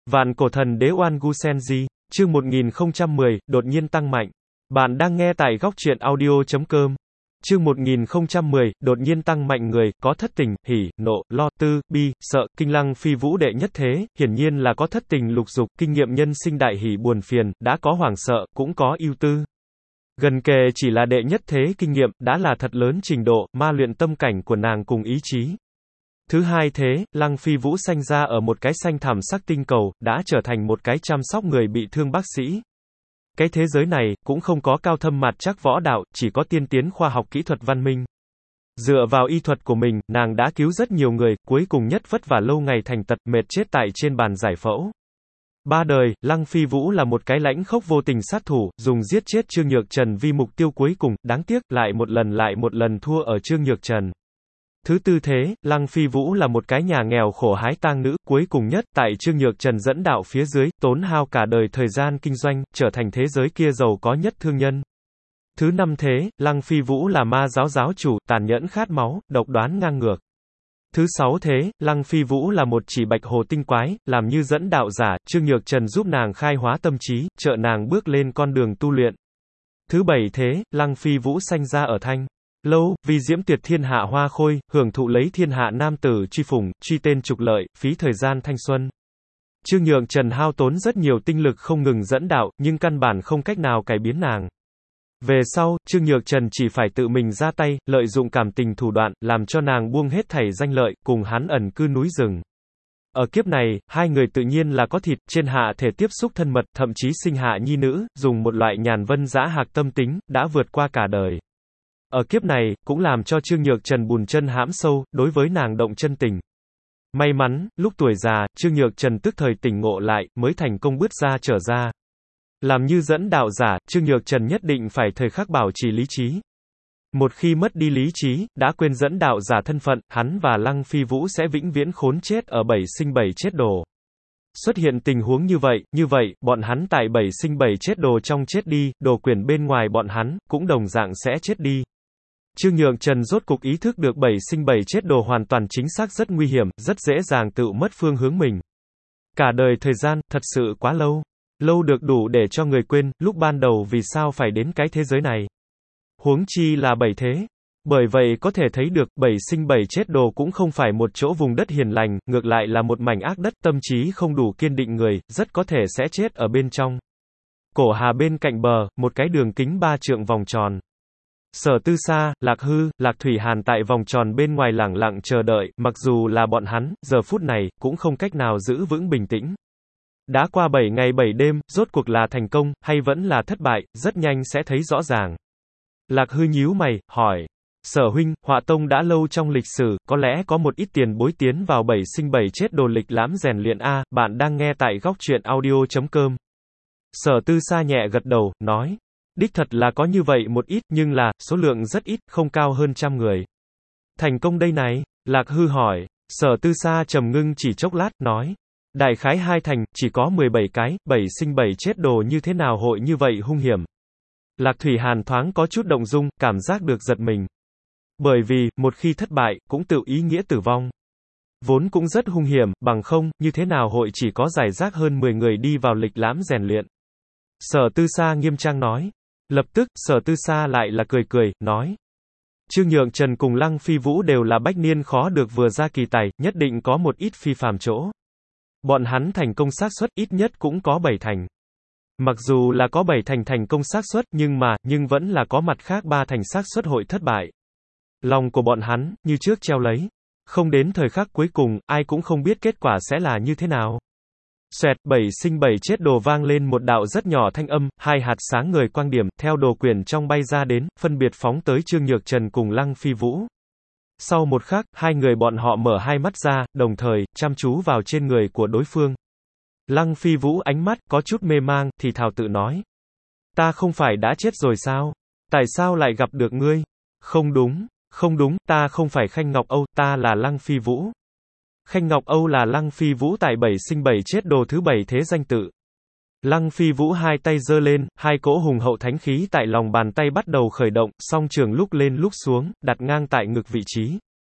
Vạn cổ thần đế Oan Gu Senji, chương 1010, đột nhiên tăng mạnh. Bạn đang nghe tại góc truyện audio.com. Chương 1010, đột nhiên tăng mạnh người, có thất tình, hỉ, nộ, lo, tư, bi, sợ, Kinh Lăng Phi Vũ đệ nhất thế, hiển nhiên là có thất tình lục dục, kinh nghiệm nhân sinh đại hỉ buồn phiền, đã có hoảng sợ, cũng có ưu tư. Gần kề chỉ là đệ nhất thế kinh nghiệm, đã là thật lớn trình độ, ma luyện tâm cảnh của nàng cùng ý chí. Thứ hai thế, Lăng Phi Vũ sanh ra ở một cái xanh thẳm sắc tinh cầu, đã trở thành một cái chăm sóc người bị thương bác sĩ. Cái thế giới này, cũng không có cao thâm mặt chắc võ đạo, chỉ có tiên tiến khoa học kỹ thuật văn minh. Dựa vào y thuật của mình, nàng đã cứu rất nhiều người, cuối cùng nhất vất vả lâu ngày thành tật, mệt chết tại trên bàn giải phẫu. Ba đời, Lăng Phi Vũ là một cái lãnh khốc vô tình sát thủ, dùng giết chết Trương Nhược Trần vì mục tiêu cuối cùng, đáng tiếc, lại một lần thua ở Trương Nhược Trần. Thứ tư thế, Lăng Phi Vũ là một cái nhà nghèo khổ hái tang nữ, cuối cùng nhất, tại Trương Nhược Trần dẫn đạo phía dưới, tốn hao cả đời thời gian kinh doanh, trở thành thế giới kia giàu có nhất thương nhân. Thứ năm thế, Lăng Phi Vũ là ma giáo giáo chủ, tàn nhẫn khát máu, độc đoán ngang ngược. Thứ sáu thế, Lăng Phi Vũ là một chỉ bạch hồ tinh quái, làm như dẫn đạo giả, Trương Nhược Trần giúp nàng khai hóa tâm trí, trợ nàng bước lên con đường tu luyện. Thứ bảy thế, Lăng Phi Vũ sanh ra ở Thanh Lâu, vì diễm tuyệt thiên hạ hoa khôi, hưởng thụ lấy thiên hạ nam tử truy phủng, truy tên trục lợi, phí thời gian thanh xuân. Trương Nhược Trần hao tốn rất nhiều tinh lực không ngừng dẫn đạo, nhưng căn bản không cách nào cải biến nàng. Về sau, Trương Nhược Trần chỉ phải tự mình ra tay, lợi dụng cảm tình thủ đoạn, làm cho nàng buông hết thảy danh lợi, cùng hắn ẩn cư núi rừng. Ở kiếp này, hai người tự nhiên là có thịt, trên hạ thể tiếp xúc thân mật, thậm chí sinh hạ nhi nữ, dùng một loại nhàn vân dã hạc tâm tính, đã vượt qua cả đời. Ở kiếp này, cũng làm cho Trương Nhược Trần bùn chân hãm sâu, đối với nàng động chân tình. May mắn, lúc tuổi già, Trương Nhược Trần tức thời tỉnh ngộ lại, mới thành công bứt ra trở ra. Làm như dẫn đạo giả, Trương Nhược Trần nhất định phải thời khắc bảo trì lý trí. Một khi mất đi lý trí, đã quên dẫn đạo giả thân phận, hắn và Lăng Phi Vũ sẽ vĩnh viễn khốn chết ở bảy sinh bảy chết đồ. Xuất hiện tình huống như vậy, bọn hắn tại bảy sinh bảy chết đồ trong chết đi, đồ quyển bên ngoài bọn hắn, cũng đồng dạng sẽ chết đi. Trương Nhược Trần rốt cục ý thức được bảy sinh bảy chết đồ hoàn toàn chính xác rất nguy hiểm, rất dễ dàng tự mất phương hướng mình. Cả đời thời gian, thật sự quá lâu. Lâu được đủ để cho người quên, lúc ban đầu vì sao phải đến cái thế giới này. Huống chi là bảy thế. Bởi vậy có thể thấy được, bảy sinh bảy chết đồ cũng không phải một chỗ vùng đất hiền lành, ngược lại là một mảnh ác đất, tâm trí không đủ kiên định người, rất có thể sẽ chết ở bên trong. Cổ hà bên cạnh bờ, một cái đường kính 3 trượng vòng tròn. Sở Tư Sa, Lạc Hư, Lạc Thủy Hàn tại vòng tròn bên ngoài lẳng lặng chờ đợi, mặc dù là bọn hắn, giờ phút này, cũng không cách nào giữ vững bình tĩnh. Đã qua 7 ngày 7 đêm, rốt cuộc là thành công, hay vẫn là thất bại, rất nhanh sẽ thấy rõ ràng. Lạc Hư nhíu mày, hỏi. Sở huynh, Họa Tông đã lâu trong lịch sử, có lẽ có một ít tiền bối tiến vào bảy sinh bảy chết đồ lịch lãm rèn luyện a, bạn đang nghe tại góc truyện audio.com. Sở Tư Sa nhẹ gật đầu, nói. Đích thật là có như vậy một ít, nhưng là, số lượng rất ít, không cao hơn 100 người. Thành công đây này? Lạc Hư hỏi. Sở Tư Sa trầm ngưng chỉ chốc lát, nói. Đại khái 2 thành, chỉ có 17 cái, 7 sinh 7 chết đồ như thế nào hội như vậy hung hiểm. Lạc Thủy Hàn thoáng có chút động dung, cảm giác được giật mình. Bởi vì, một khi thất bại, cũng tự ý nghĩa tử vong. Vốn cũng rất hung hiểm, bằng không, như thế nào hội chỉ có giải rác hơn 10 người đi vào lịch lãm rèn luyện. Sở Tư Sa nghiêm trang nói. Lập tức, Sở Tư Sa lại là cười, nói. Trương Nhược Trần cùng Lăng Phi Vũ đều là bách niên khó được vừa ra kỳ tài, nhất định có một ít phi phàm chỗ. Bọn hắn thành công xác suất ít nhất cũng có 7 thành. Mặc dù là có 7 thành thành công xác suất, nhưng vẫn là có mặt khác 3 thành xác suất hội thất bại. Lòng của bọn hắn, như trước treo lấy. Không đến thời khắc cuối cùng, ai cũng không biết kết quả sẽ là như thế nào. Xoẹt, 7 sinh 7 chết đồ vang lên một đạo rất nhỏ thanh âm, 2 hạt sáng ngời quang điểm, theo đồ quyển trong bay ra đến, phân biệt phóng tới Trương Nhược Trần cùng Lăng Phi Vũ. Sau một khắc, hai người bọn họ mở hai mắt ra, đồng thời, chăm chú vào trên người của đối phương. Lăng Phi Vũ ánh mắt, có chút mê mang, thì thào tự nói. Ta không phải đã chết rồi sao? Tại sao lại gặp được ngươi? Không đúng, ta không phải Khanh Ngọc Âu, ta là Lăng Phi Vũ. Khanh Ngọc Âu là Lăng Phi Vũ tại 7 sinh 7 chết đồ thứ 7 thế danh tự. Lăng Phi Vũ hai tay giơ lên, hai cỗ hùng hậu thánh khí tại lòng bàn tay bắt đầu khởi động, song trường lúc lên lúc xuống, đặt ngang tại ngực vị trí.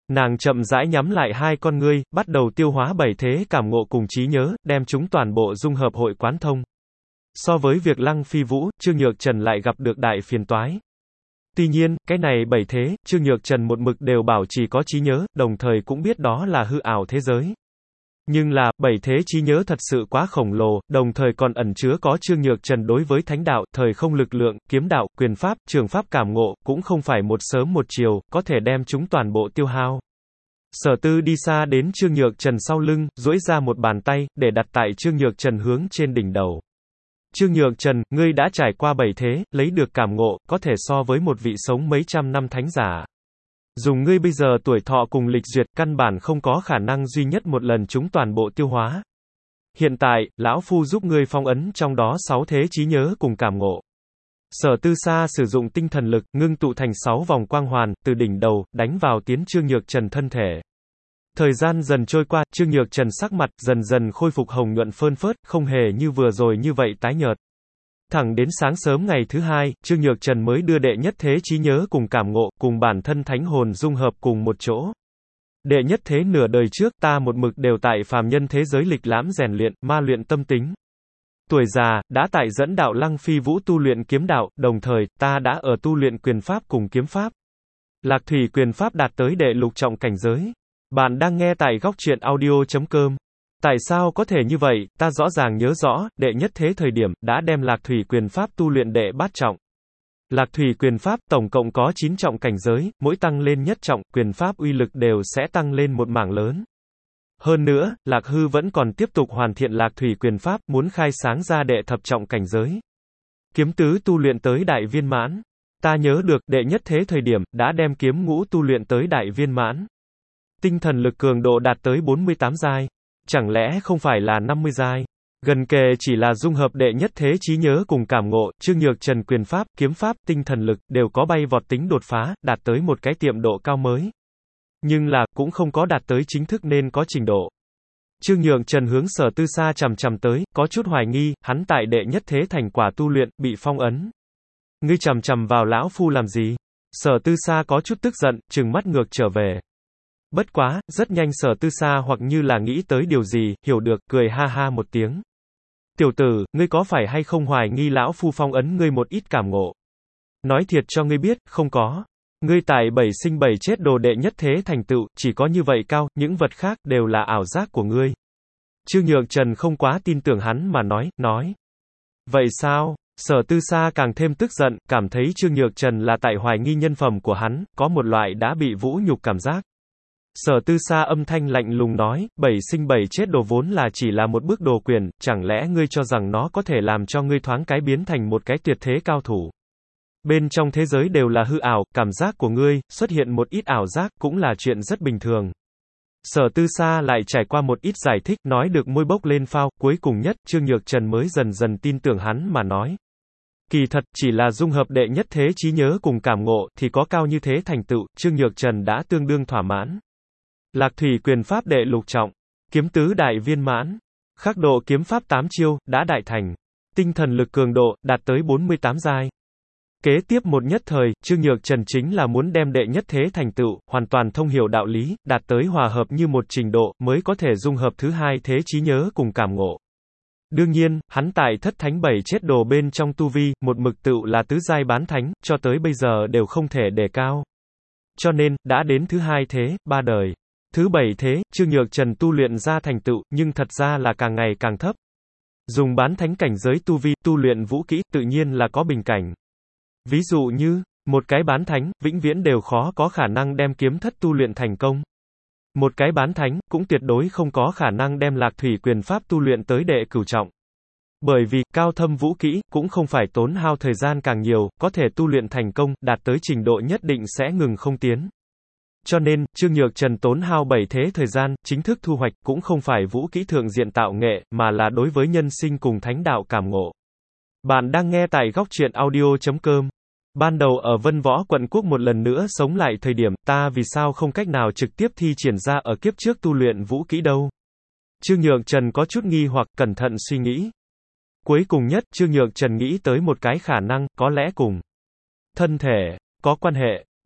Nàng chậm rãi nhắm lại hai con ngươi, bắt đầu tiêu hóa bảy thế cảm ngộ cùng trí nhớ, đem chúng toàn bộ dung hợp hội quán thông. So với việc Lăng Phi Vũ, Trương Nhược Trần lại gặp được đại phiền toái. Tuy nhiên, cái này bảy thế, Trương Nhược Trần một mực đều bảo trì có trí nhớ, đồng thời cũng biết đó là hư ảo thế giới. Nhưng là, bảy thế trí nhớ thật sự quá khổng lồ, đồng thời còn ẩn chứa có Trương Nhược Trần đối với thánh đạo, thời không lực lượng, kiếm đạo, quyền pháp, trường pháp cảm ngộ, cũng không phải một sớm một chiều, có thể đem chúng toàn bộ tiêu hao. Sở Tư đi xa đến Trương Nhược Trần sau lưng, duỗi ra một bàn tay, để đặt tại Trương Nhược Trần hướng trên đỉnh đầu. Trương Nhược Trần, ngươi đã trải qua bảy thế, lấy được cảm ngộ, có thể so với một vị sống mấy trăm năm thánh giả. Dùng ngươi bây giờ tuổi thọ cùng lịch duyệt, căn bản không có khả năng duy nhất một lần chúng toàn bộ tiêu hóa. Hiện tại, lão phu giúp ngươi phong ấn trong đó 6 thế trí nhớ cùng cảm ngộ. Sở Tư Sa sử dụng tinh thần lực, ngưng tụ thành 6 vòng quang hoàn, từ đỉnh đầu, đánh vào tiến Trương Nhược Trần thân thể. Thời gian dần trôi qua, Trương Nhược Trần sắc mặt, dần dần khôi phục hồng nhuận phơn phớt, không hề như vừa rồi như vậy tái nhợt. Thẳng đến sáng sớm ngày thứ hai, Trương Nhược Trần mới đưa đệ nhất thế trí nhớ cùng cảm ngộ, cùng bản thân thánh hồn dung hợp cùng một chỗ. Đệ nhất thế nửa đời trước, ta một mực đều tại phàm nhân thế giới lịch lãm rèn luyện, ma luyện tâm tính. Tuổi già, đã tại dẫn đạo Lăng Phi Vũ tu luyện kiếm đạo, đồng thời, ta đã ở tu luyện quyền pháp cùng kiếm pháp. Lạc thủy quyền pháp đạt tới đệ lục trọng cảnh giới. Bạn đang nghe tại góc truyện audio.com. Tại sao có thể như vậy, ta rõ ràng nhớ rõ, đệ nhất thế thời điểm, đã đem lạc thủy quyền pháp tu luyện đệ bát trọng. Lạc thủy quyền pháp tổng cộng có 9 trọng cảnh giới, mỗi tăng lên nhất trọng, quyền pháp uy lực đều sẽ tăng lên một mảng lớn. Hơn nữa, Lạc Hư vẫn còn tiếp tục hoàn thiện lạc thủy quyền pháp, muốn khai sáng ra đệ thập trọng cảnh giới. Kiếm tứ tu luyện tới đại viên mãn. Ta nhớ được, đệ nhất thế thời điểm, đã đem kiếm ngũ tu luyện tới đại viên mãn. Tinh thần lực cường độ đạt tới 48 giai. Chẳng lẽ không phải là 50 giai? Gần kề chỉ là dung hợp đệ nhất thế trí nhớ cùng cảm ngộ, Trương Nhược Trần quyền pháp, kiếm pháp, tinh thần lực, đều có bay vọt tính đột phá, đạt tới một cái tiệm độ cao mới. Nhưng là, cũng không có đạt tới chính thức nên có trình độ. Trương Nhược Trần hướng Sở Tư Sa chằm chằm tới, có chút hoài nghi, hắn tại đệ nhất thế thành quả tu luyện, bị phong ấn. Ngươi chằm chằm vào lão phu làm gì? Sở Tư Sa có chút tức giận, trừng mắt ngược trở về. Bất quá, rất nhanh Sở Tư Sa hoặc như là nghĩ tới điều gì, hiểu được, cười ha ha một tiếng. Tiểu tử, ngươi có phải hay không hoài nghi lão phu phong ấn ngươi một ít cảm ngộ? Nói thiệt cho ngươi biết, không có. Ngươi tại bảy sinh bảy chết đồ đệ nhất thế thành tựu, chỉ có như vậy cao, những vật khác đều là ảo giác của ngươi. Trương Nhược Trần không quá tin tưởng hắn mà nói. Vậy sao? Sở Tư Sa càng thêm tức giận, cảm thấy Trương Nhược Trần là tại hoài nghi nhân phẩm của hắn, có một loại đã bị vũ nhục cảm giác. Sở Tư Sa âm thanh lạnh lùng nói, bảy sinh bảy chết đồ vốn là chỉ là một bước đồ quyền, chẳng lẽ ngươi cho rằng nó có thể làm cho ngươi thoáng cái biến thành một cái tuyệt thế cao thủ. Bên trong thế giới đều là hư ảo, cảm giác của ngươi, xuất hiện một ít ảo giác, cũng là chuyện rất bình thường. Sở Tư Sa lại trải qua một ít giải thích, nói được môi bốc lên phao, cuối cùng nhất, Trương Nhược Trần mới dần dần tin tưởng hắn mà nói. Kỳ thật, chỉ là dung hợp đệ nhất thế trí nhớ cùng cảm ngộ, thì có cao như thế thành tựu, Trương Nhược Trần đã tương đương thỏa mãn. Lạc thủy quyền pháp đệ lục trọng, kiếm tứ đại viên mãn, khắc độ kiếm pháp 8 chiêu, đã đại thành. Tinh thần lực cường độ, đạt tới 48 giai. Kế tiếp một nhất thời, Trương Nhược Trần chính là muốn đem đệ nhất thế thành tựu, hoàn toàn thông hiểu đạo lý, đạt tới hòa hợp như một trình độ, mới có thể dung hợp thứ hai thế trí nhớ cùng cảm ngộ. Đương nhiên, hắn tại thất thánh bảy chết đồ bên trong tu vi, một mực tựu là tứ giai bán thánh, cho tới bây giờ đều không thể đề cao. Cho nên, đã đến thứ hai thế, ba đời. Thứ bảy thế, Trương Nhược Trần tu luyện ra thành tựu, nhưng thật ra là càng ngày càng thấp. Dùng bán thánh cảnh giới tu vi, tu luyện vũ kỹ, tự nhiên là có bình cảnh. Ví dụ như, một cái bán thánh, vĩnh viễn đều khó có khả năng đem kiếm thất tu luyện thành công. Một cái bán thánh, cũng tuyệt đối không có khả năng đem lạc thủy quyền pháp tu luyện tới đệ cửu trọng. Bởi vì, cao thâm vũ kỹ, cũng không phải tốn hao thời gian càng nhiều, có thể tu luyện thành công, đạt tới trình độ nhất định sẽ ngừng không tiến. Cho nên, Trương Nhược Trần tốn hao 7 thế thời gian, chính thức thu hoạch, cũng không phải vũ kỹ thượng diện tạo nghệ, mà là đối với nhân sinh cùng thánh đạo cảm ngộ. Bạn đang nghe tại góc truyện audio.com. Ban đầu ở Vân Võ Quận Quốc một lần nữa sống lại thời điểm, ta vì sao không cách nào trực tiếp thi triển ra ở kiếp trước tu luyện vũ kỹ đâu? Trương Nhược Trần có chút nghi hoặc, cẩn thận suy nghĩ. Cuối cùng nhất, Trương Nhược Trần nghĩ tới một cái khả năng, có lẽ cùng thân thể có quan hệ.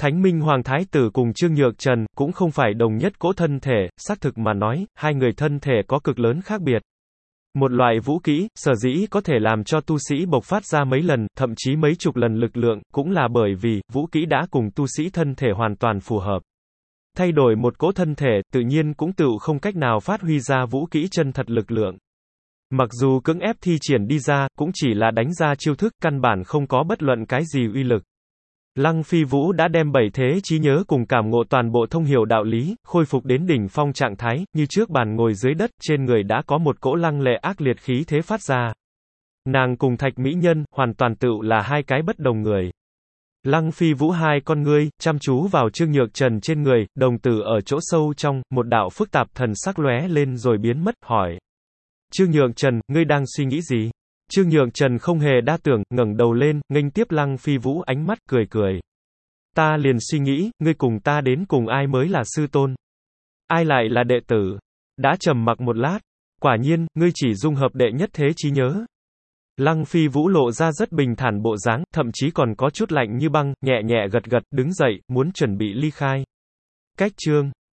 Thánh Minh Hoàng Thái Tử cùng Trương Nhược Trần, cũng không phải đồng nhất cỗ thân thể, xác thực mà nói, hai người thân thể có cực lớn khác biệt. Một loại vũ kỹ, sở dĩ có thể làm cho tu sĩ bộc phát ra mấy lần, thậm chí mấy chục lần lực lượng, cũng là bởi vì, vũ kỹ đã cùng tu sĩ thân thể hoàn toàn phù hợp. Thay đổi một cỗ thân thể, tự nhiên cũng tự không cách nào phát huy ra vũ kỹ chân thật lực lượng. Mặc dù cưỡng ép thi triển đi ra, cũng chỉ là đánh ra chiêu thức, căn bản không có bất luận cái gì uy lực. Lăng Phi Vũ đã đem bảy thế trí nhớ cùng cảm ngộ toàn bộ thông hiểu đạo lý, khôi phục đến đỉnh phong trạng thái, như trước bàn ngồi dưới đất, trên người đã có một cỗ lăng lệ ác liệt khí thế phát ra. Nàng cùng Thạch Mỹ Nhân, hoàn toàn tự là hai cái bất đồng người. Lăng Phi Vũ hai con ngươi, chăm chú vào Trương Nhược Trần trên người, đồng tử ở chỗ sâu trong, một đạo phức tạp thần sắc lóe lên rồi biến mất, hỏi. Trương Nhược Trần, ngươi đang suy nghĩ gì? Trương Nhược Trần không hề đa tưởng, ngẩng đầu lên, nghênh tiếp Lăng Phi Vũ ánh mắt cười cười. Ta liền suy nghĩ, ngươi cùng ta đến cùng ai mới là sư tôn? Ai lại là đệ tử? Đã trầm mặc một lát. Quả nhiên, ngươi chỉ dung hợp đệ nhất thế trí nhớ. Lăng Phi Vũ lộ ra rất bình thản bộ dáng, thậm chí còn có chút lạnh như băng, nhẹ nhẹ gật gật, đứng dậy, muốn chuẩn bị ly khai. Cách chương